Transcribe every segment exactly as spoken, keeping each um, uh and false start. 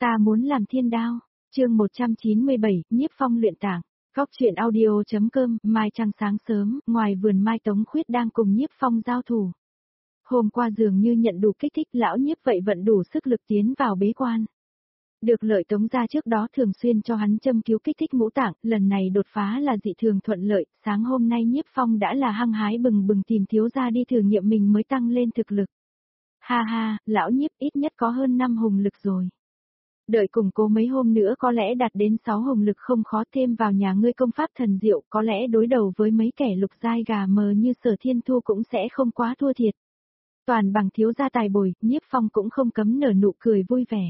Ta muốn làm thiên đao. Chương một trăm chín mươi bảy, Nhiếp Phong luyện tạng. Góc truyện audio.com, mai trăng sáng sớm, ngoài vườn mai Tống Khuyết đang cùng Nhiếp Phong giao thủ. Hôm qua dường như nhận đủ kích thích, lão Nhiếp vậy vận đủ sức lực tiến vào bế quan. Được lợi Tống gia trước đó thường xuyên cho hắn châm cứu kích thích ngũ tạng, lần này đột phá là dị thường thuận lợi, sáng hôm nay Nhiếp Phong đã là hăng hái bừng bừng tìm thiếu gia đi thử nghiệm mình mới tăng lên thực lực. Ha ha, lão Nhiếp ít nhất có hơn năm hùng lực rồi. Đợi củng cố mấy hôm nữa có lẽ đạt đến sáu hùng lực không khó, thêm vào nhà ngươi công pháp thần diệu, có lẽ đối đầu với mấy kẻ lục giai gà mờ như Sở Thiên Thu cũng sẽ không quá thua thiệt. Toàn bằng thiếu gia tài bồi, Nhiếp Phong cũng không cấm nở nụ cười vui vẻ.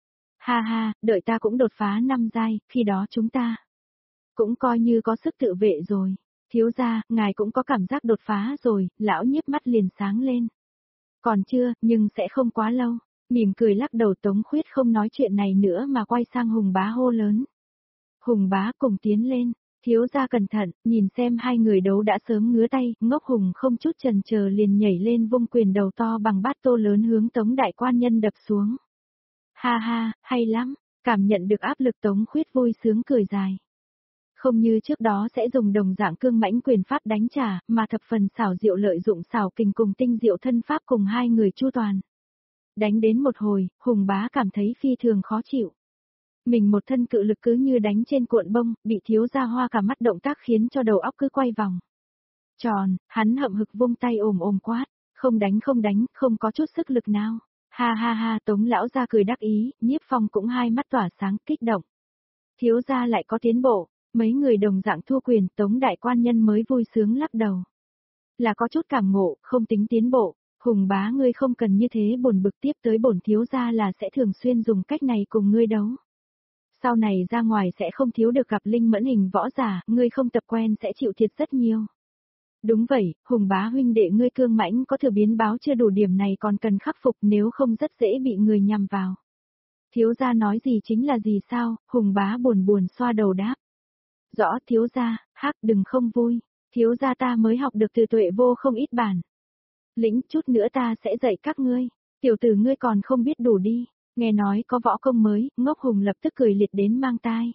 Ha ha, đợi ta cũng đột phá năm giai, khi đó chúng ta cũng coi như có sức tự vệ rồi. Thiếu gia, ngài cũng có cảm giác đột phá rồi, lão Nhiếp mắt liền sáng lên. Còn chưa, nhưng sẽ không quá lâu. Mỉm cười lắc đầu, Tống Khuyết không nói chuyện này nữa mà quay sang Hùng Bá hô lớn. Hùng Bá cùng tiến lên, thiếu gia cẩn thận, nhìn xem hai người đấu đã sớm ngứa tay, ngốc Hùng không chút chần chờ liền nhảy lên vung quyền đầu to bằng bát tô lớn hướng Tống đại quan nhân đập xuống. Ha ha, hay lắm, cảm nhận được áp lực Tống Khuyết vui sướng cười dài. Không như trước đó sẽ dùng đồng dạng cương mãnh quyền pháp đánh trả, mà thập phần xảo diệu lợi dụng xảo kình cùng tinh diệu thân pháp cùng hai người chu toàn. Đánh đến một hồi, Hùng Bá cảm thấy phi thường khó chịu. Mình một thân cự lực cứ như đánh trên cuộn bông, bị thiếu gia hoa cả mắt động tác khiến cho đầu óc cứ quay vòng. Tròn, hắn hậm hực vung tay ồm ồm quát, không đánh không đánh, không có chút sức lực nào. Ha ha ha, Tống lão gia cười đắc ý, Nhiếp Phong cũng hai mắt tỏa sáng kích động. Thiếu gia lại có tiến bộ, mấy người đồng dạng thua quyền, Tống đại quan nhân mới vui sướng lắc đầu. Là có chút cảm ngộ, không tính tiến bộ. Hùng Bá ngươi không cần như thế bổn bực, tiếp tới bổn thiếu gia là sẽ thường xuyên dùng cách này cùng ngươi đấu. Sau này ra ngoài sẽ không thiếu được gặp linh mẫn hình võ giả, ngươi không tập quen sẽ chịu thiệt rất nhiều. Đúng vậy, Hùng Bá huynh đệ ngươi cương mãnh có thừa biến báo chưa đủ, điểm này còn cần khắc phục, nếu không rất dễ bị người nhằm vào. Thiếu gia nói gì chính là gì sao? Hùng Bá buồn buồn xoa đầu đáp. Rõ thiếu gia, hắc đừng không vui, thiếu gia ta mới học được từ Tuệ Vô không ít bản. Lĩnh chút nữa ta sẽ dạy các ngươi, tiểu tử ngươi còn không biết đủ đi, nghe nói có võ công mới, ngốc Hùng lập tức cười liệt đến mang tai.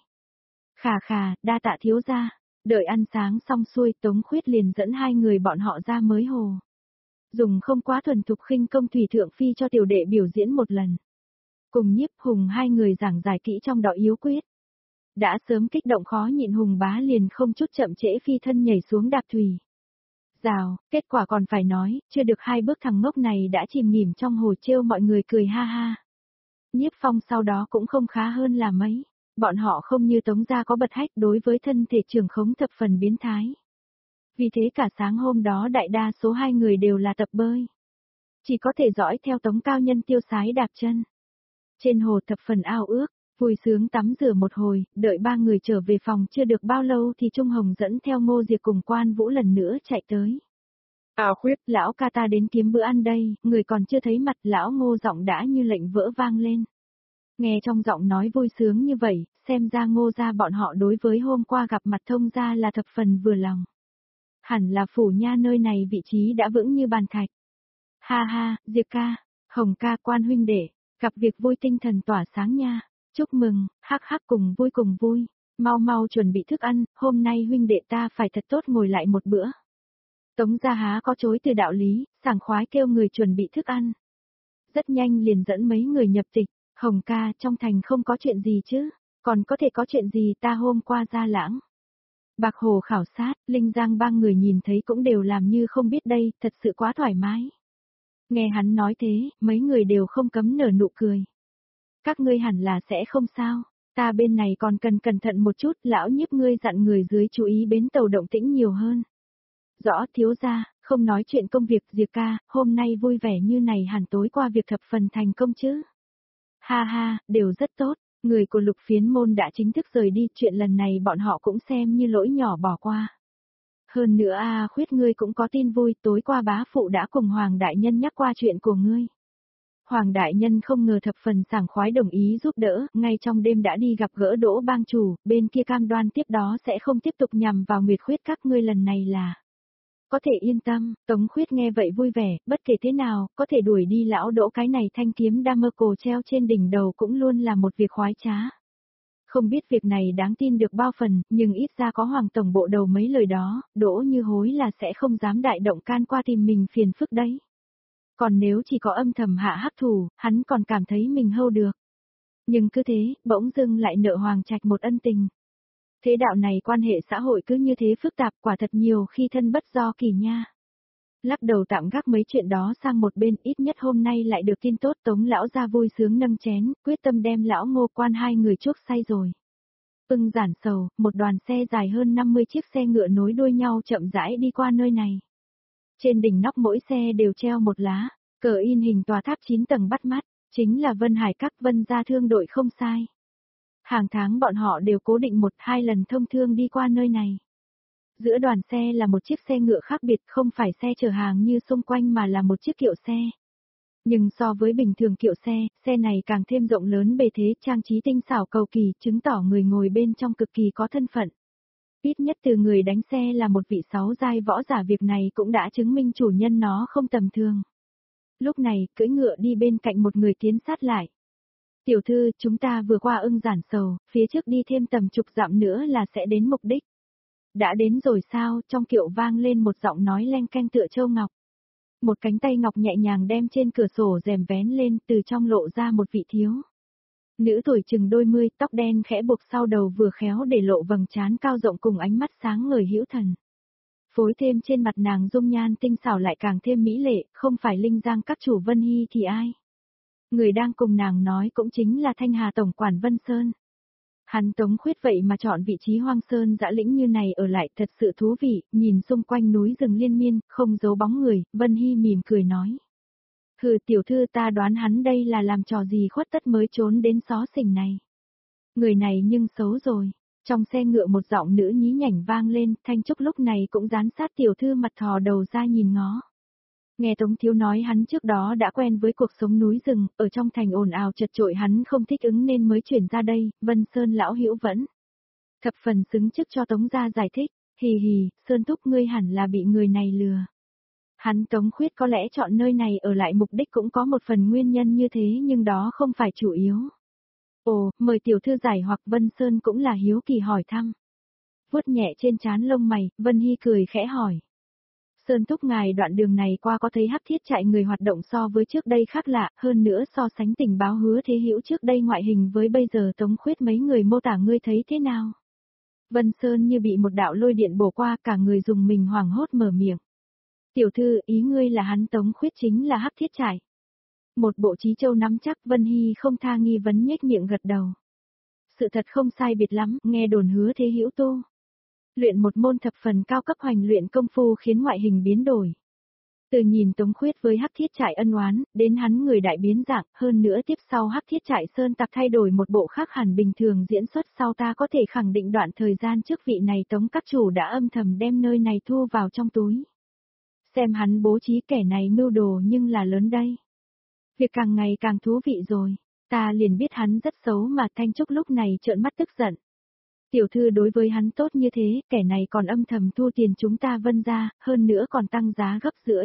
Khà khà, đa tạ thiếu gia, đợi ăn sáng xong xuôi Tống Khuyết liền dẫn hai người bọn họ ra mới hồ. Dùng không quá thuần thục khinh công thủy thượng phi cho tiểu đệ biểu diễn một lần. Cùng Nhiếp Hùng hai người giảng giải kỹ trong đạo yếu quyết. Đã sớm kích động khó nhịn, Hùng Bá liền không chút chậm trễ phi thân nhảy xuống đạp thủy. Rào, kết quả còn phải nói, chưa được hai bước thằng ngốc này đã chìm nghỉm trong hồ, trêu mọi người cười ha ha. Nhiếp Phong sau đó cũng không khá hơn là mấy, bọn họ không như Tống gia có bật hách, đối với thân thể trưởng khống thập phần biến thái. Vì thế cả sáng hôm đó đại đa số hai người đều là tập bơi. Chỉ có thể dõi theo Tống cao nhân tiêu sái đạp chân. Trên hồ thập phần ao ước, vui sướng tắm rửa một hồi, đợi ba người trở về phòng chưa được bao lâu thì Trung Hồng dẫn theo Ngô Diệp cùng Quan Vũ lần nữa chạy tới. À Khuyết, lão ca ta đến kiếm bữa ăn đây, người còn chưa thấy mặt, lão Ngô giọng đã như lệnh vỡ vang lên. Nghe trong giọng nói vui sướng như vậy, xem ra Ngô gia bọn họ đối với hôm qua gặp mặt thông gia là thập phần vừa lòng. Hẳn là phủ nha nơi này vị trí đã vững như bàn thạch. Ha ha, Diệp ca, Hồng ca, Quan huynh đệ, gặp việc vui tinh thần tỏa sáng nha. Chúc mừng, hắc hắc, cùng vui cùng vui, mau mau chuẩn bị thức ăn, hôm nay huynh đệ ta phải thật tốt ngồi lại một bữa. Tống gia há có chối từ đạo lý, sảng khoái kêu người chuẩn bị thức ăn. Rất nhanh liền dẫn mấy người nhập tịch, Hồng ca, trong thành không có chuyện gì chứ, còn có thể có chuyện gì, ta hôm qua ra lãng. Bạc Hồ khảo sát, Linh Giang ba người nhìn thấy cũng đều làm như không biết đây, thật sự quá thoải mái. Nghe hắn nói thế, mấy người đều không cấm nở nụ cười. Các ngươi hẳn là sẽ không sao, ta bên này còn cần cẩn thận một chút, lão Nhiếp ngươi dặn người dưới chú ý bến tàu động tĩnh nhiều hơn. Rõ thiếu gia, không nói chuyện công việc, Diệp ca, hôm nay vui vẻ như này hẳn tối qua việc thập phần thành công chứ. Ha ha, đều rất tốt, người của Lục Phiến môn đã chính thức rời đi, chuyện lần này bọn họ cũng xem như lỗi nhỏ bỏ qua. Hơn nữa a Khuyết ngươi cũng có tin vui, tối qua bá phụ đã cùng Hoàng đại nhân nhắc qua chuyện của ngươi. Hoàng đại nhân không ngờ thập phần sảng khoái đồng ý giúp đỡ, ngay trong đêm đã đi gặp gỡ Đỗ bang chủ, bên kia cam đoan tiếp đó sẽ không tiếp tục nhằm vào Nguyệt Khuyết các ngươi, lần này là Có thể yên tâm, Tống Khuyết nghe vậy vui vẻ, bất kể thế nào, có thể đuổi đi lão Đỗ cái này thanh kiếm đa mơ cổ treo trên đỉnh đầu cũng luôn là một việc khoái trá. Không biết việc này đáng tin được bao phần, nhưng ít ra có Hoàng Tổng Bộ đầu mấy lời đó, Đỗ Như Hối là sẽ không dám đại động can qua tìm mình phiền phức đấy. Còn nếu chỉ có âm thầm hạ hắc thủ, hắn còn cảm thấy mình hâu được. Nhưng cứ thế, bỗng dưng lại nợ Hoàng Trạch một ân tình. Thế đạo này quan hệ xã hội cứ như thế phức tạp, quả thật nhiều khi thân bất do kỳ nha. Lắc đầu tạm gác mấy chuyện đó sang một bên, ít nhất hôm nay lại được tin tốt, Tống lão ra vui sướng nâng chén, quyết tâm đem lão Ngô Quan hai người chuốc say rồi. Ưng giản sầu, một đoàn xe dài hơn năm mươi chiếc xe ngựa nối đuôi nhau chậm rãi đi qua nơi này. Trên đỉnh nóc mỗi xe đều treo một lá, cờ in hình tòa tháp chín tầng bắt mắt, chính là Vân Hải Các Vân gia thương đội không sai. Hàng tháng bọn họ đều cố định một hai lần thông thương đi qua nơi này. Giữa đoàn xe là một chiếc xe ngựa khác biệt, không phải xe chở hàng như xung quanh mà là một chiếc kiệu xe. Nhưng so với bình thường kiệu xe, xe này càng thêm rộng lớn bề thế, trang trí tinh xảo cầu kỳ, chứng tỏ người ngồi bên trong cực kỳ có thân phận. Ít nhất từ người đánh xe là một vị sáu giai võ giả, việc này cũng đã chứng minh chủ nhân nó không tầm thường. Lúc này, cưỡi ngựa đi bên cạnh một người tiến sát lại. Tiểu thư, chúng ta vừa qua Ưng Giản Sầu, phía trước đi thêm tầm chục dặm nữa là sẽ đến mục đích. Đã đến rồi sao? Trong kiệu vang lên một giọng nói leng keng tựa châu ngọc. Một cánh tay ngọc nhẹ nhàng đem trên cửa sổ rèm vén lên, từ trong lộ ra một vị thiếu. Nữ tuổi chừng đôi mươi, tóc đen khẽ buộc sau đầu vừa khéo để lộ vầng trán cao rộng cùng ánh mắt sáng ngời hữu thần. Phối thêm trên mặt nàng dung nhan tinh xảo lại càng thêm mỹ lệ, không phải Linh Giang các chủ Vân Hy thì ai? Người đang cùng nàng nói cũng chính là Thanh Hà tổng quản Vân Sơn. Hắn Tống Khuyết vậy mà chọn vị trí hoang sơn dã lĩnh như này ở lại thật sự thú vị, nhìn xung quanh núi rừng liên miên, không giấu bóng người, Vân Hy mỉm cười nói. Hừ, tiểu thư, ta đoán hắn đây là làm trò gì khuất tất mới trốn đến xó xỉnh này. Người này nhưng xấu rồi. Trong xe ngựa một giọng nữ nhí nhảnh vang lên, Thanh Trúc lúc này cũng dán sát tiểu thư mặt thò đầu ra nhìn ngó. Nghe Tống Thiếu nói hắn trước đó đã quen với cuộc sống núi rừng, ở trong thành ồn ào chật chội hắn không thích ứng nên mới chuyển ra đây, Vân Sơn lão hữu vẫn. Thập phần xứng chức cho Tống gia giải thích, hì hì, Sơn thúc ngươi hẳn là bị người này lừa. Hắn Tống Khuyết có lẽ chọn nơi này ở lại mục đích cũng có một phần nguyên nhân như thế nhưng đó không phải chủ yếu. Ồ, mời tiểu thư giải hoặc Vân Sơn cũng là hiếu kỳ hỏi thăm. Vuốt nhẹ trên trán lông mày, Vân Hy cười khẽ hỏi. Sơn thúc ngài đoạn đường này qua có thấy hắc thiết trại người hoạt động so với trước đây khác lạ, hơn nữa so sánh tình báo Hứa Thế Hữu trước đây ngoại hình với bây giờ Tống Khuyết mấy người mô tả ngươi thấy thế nào? Vân Sơn như bị một đạo lôi điện bổ qua, cả người dùng mình hoảng hốt mở miệng. Tiểu thư, ý ngươi là hắn Tống Khuyết chính là hắc thiết trại. Một bộ trí châu nắm chắc, Vân Hy không tha nghi vấn nhếch miệng gật đầu. Sự thật không sai biệt lắm, nghe đồn Hứa Thế Hữu tu luyện một môn thập phần cao cấp hoành luyện công phu khiến ngoại hình biến đổi. Từ nhìn Tống Khuyết với hắc thiết trại ân oán, đến hắn người đại biến dạng, hơn nữa tiếp sau hắc thiết trại sơn tặc thay đổi một bộ khác hẳn bình thường diễn xuất sau, ta có thể khẳng định đoạn thời gian trước vị này Tống các chủ đã âm thầm đem nơi này thu vào trong túi. Xem hắn bố trí kẻ này mưu đồ nhưng là lớn đây. Việc càng ngày càng thú vị rồi, ta liền biết hắn rất xấu mà. Thanh Trúc lúc này trợn mắt tức giận. Tiểu thư đối với hắn tốt như thế, kẻ này còn âm thầm thu tiền chúng ta Vân ra, hơn nữa còn tăng giá gấp rưỡi.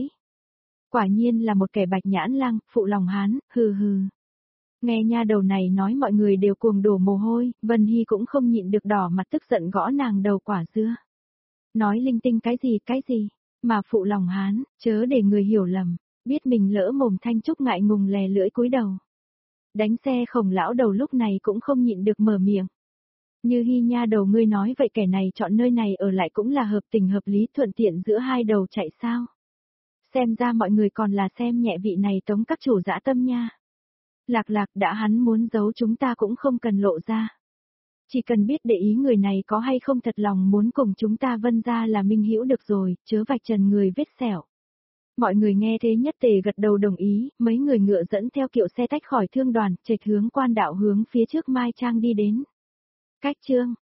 Quả nhiên là một kẻ bạch nhãn lang, phụ lòng hắn, hừ hừ. Nghe nha đầu này nói mọi người đều cuồng đổ mồ hôi, Vân Hy cũng không nhịn được đỏ mặt tức giận gõ nàng đầu quả dưa. Nói linh tinh cái gì cái gì, mà phụ lòng hắn, chớ để người hiểu lầm, biết mình lỡ mồm. Thanh Trúc ngại ngùng lè lưỡi cúi đầu. Đánh xe Khổng lão đầu lúc này cũng không nhịn được mở miệng. Như Hy nha đầu ngươi nói vậy, kẻ này chọn nơi này ở lại cũng là hợp tình hợp lý, thuận tiện giữa hai đầu chạy sao. Xem ra mọi người còn là xem nhẹ vị này Tống các chủ dã tâm nha. Lạc lạc, đã hắn muốn giấu chúng ta cũng không cần lộ ra. Chỉ cần biết để ý người này có hay không thật lòng muốn cùng chúng ta Vân ra là minh hữu được rồi, chớ vạch trần người vết sẹo. Mọi người nghe thế nhất tề gật đầu đồng ý, mấy người ngựa dẫn theo kiệu xe tách khỏi thương đoàn, chệch hướng quan đạo hướng phía trước Mai Trang đi đến. Cách chương